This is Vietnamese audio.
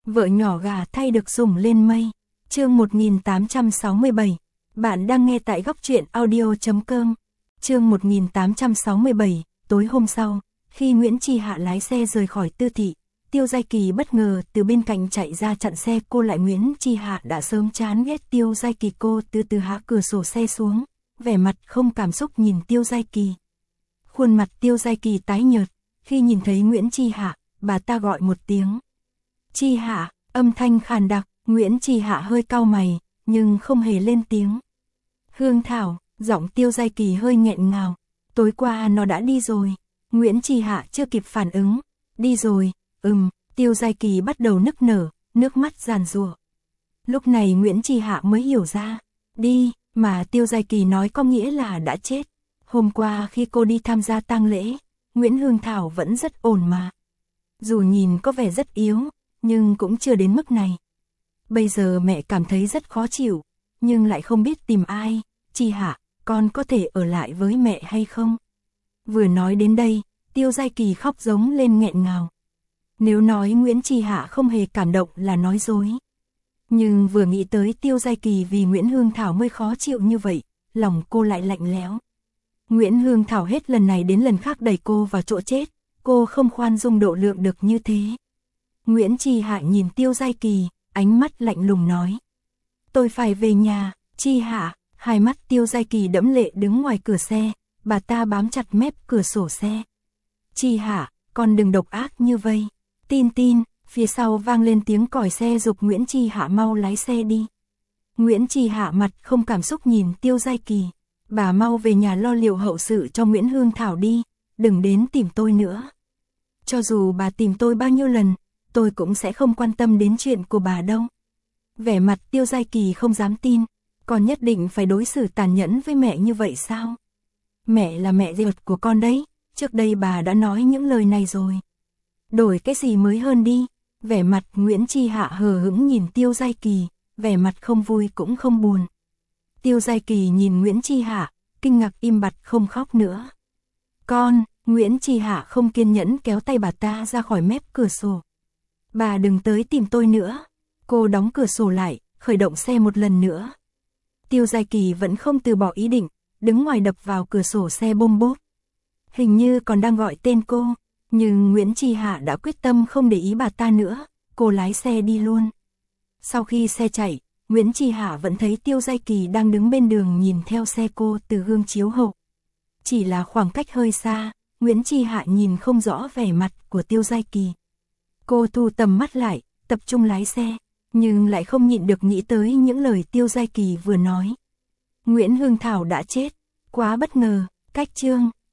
Vợ nhỏ gà thay được sủng lên mây. Chương 1867. Bạn đang nghe tại góc truyện audio.com. Chương 1867. Tối hôm sau, khi Nguyễn Chi Hạ lái xe rời khỏi Tư Thị, Tiêu Giai Kỳ bất ngờ từ bên cạnh chạy ra chặn xe cô lại. Nguyễn Chi Hạ đã sớm chán ghét Tiêu Giai Kỳ. Cô từ từ hạ cửa sổ xe xuống, vẻ mặt không cảm xúc nhìn Tiêu Giai Kỳ. Khuôn mặt Tiêu Giai Kỳ tái nhợt, khi nhìn thấy Nguyễn Chi Hạ, bà ta gọi một tiếng. Chi Hạ, âm thanh khàn đặc. Nguyễn Chi Hạ hơi cau mày, nhưng không hề lên tiếng. Hương Thảo, giọng Tiêu Giai Kỳ hơi nghẹn ngào. Tối qua nó đã đi rồi. Nguyễn Chi Hạ chưa kịp phản ứng. Đi rồi, Tiêu Giai Kỳ bắt đầu nức nở, nước mắt giàn giụa. Lúc này Nguyễn Chi Hạ mới hiểu ra. Đi, mà Tiêu Giai Kỳ nói có nghĩa là đã chết. Hôm qua khi cô đi tham gia tang lễ, Nguyễn Hương Thảo vẫn rất ổn mà. Dù nhìn có vẻ rất yếu, nhưng cũng chưa đến mức này. Bây giờ mẹ cảm thấy rất khó chịu, nhưng lại không biết tìm ai. Chi Hạ, con có thể ở lại với mẹ hay không? Vừa nói đến đây, Tiêu Giai Kỳ khóc giống lên nghẹn ngào. Nếu nói Nguyễn Chi Hạ không hề cảm động là nói dối. Nhưng vừa nghĩ tới Tiêu Giai Kỳ vì Nguyễn Hương Thảo mới khó chịu như vậy, lòng cô lại lạnh lẽo. Nguyễn Hương Thảo hết lần này đến lần khác đẩy cô vào chỗ chết, cô không khoan dung độ lượng được như thế. Nguyễn Chi Hạ nhìn Tiêu Giai Kỳ, ánh mắt lạnh lùng nói. Tôi phải về nhà. Chi Hạ. Hai mắt Tiêu Giai Kỳ đẫm lệ đứng ngoài cửa xe, bà ta bám chặt mép cửa sổ xe. Chi Hạ, con đừng độc ác như vậy. Tin tin, phía sau vang lên tiếng còi xe giục Nguyễn Chi Hạ mau lái xe đi. Nguyễn Chi Hạ mặt không cảm xúc nhìn Tiêu Giai Kỳ. Bà mau về nhà lo liệu hậu sự cho Nguyễn Hương Thảo đi, đừng đến tìm tôi nữa. Cho dù bà tìm tôi bao nhiêu lần, tôi cũng sẽ không quan tâm đến chuyện của bà đâu. Vẻ mặt Tiêu Giai Kỳ không dám tin, con nhất định phải đối xử tàn nhẫn với mẹ như vậy sao? Mẹ là mẹ ruột của con đấy, trước đây bà đã nói những lời này rồi. Đổi cái gì mới hơn đi. Vẻ mặt Nguyễn Chi Hạ hờ hững nhìn Tiêu Giai Kỳ, vẻ mặt không vui cũng không buồn. Tiêu Giai Kỳ nhìn Nguyễn Chi Hạ, kinh ngạc im bặt không khóc nữa. Con, Nguyễn Chi Hạ không kiên nhẫn kéo tay bà ta ra khỏi mép cửa sổ. Bà đừng tới tìm tôi nữa. Cô đóng cửa sổ lại, khởi động xe một lần nữa. Tiêu Giai Kỳ vẫn không từ bỏ ý định, đứng ngoài đập vào cửa sổ xe bôm bốp. Hình như còn đang gọi tên cô, nhưng Nguyễn Chi Hạ đã quyết tâm không để ý bà ta nữa, cô lái xe đi luôn. Sau khi xe chạy, Nguyễn Chi Hạ vẫn thấy Tiêu Giai Kỳ đang đứng bên đường nhìn theo xe cô từ gương chiếu hậu. Chỉ là khoảng cách hơi xa, Nguyễn Chi Hạ nhìn không rõ vẻ mặt của Tiêu Giai Kỳ. Cô thu tầm mắt lại, tập trung lái xe, nhưng lại không nhịn được nghĩ tới những lời Tiêu Giai Kỳ vừa nói. Nguyễn Hương Thảo đã chết, quá bất ngờ. Cách chương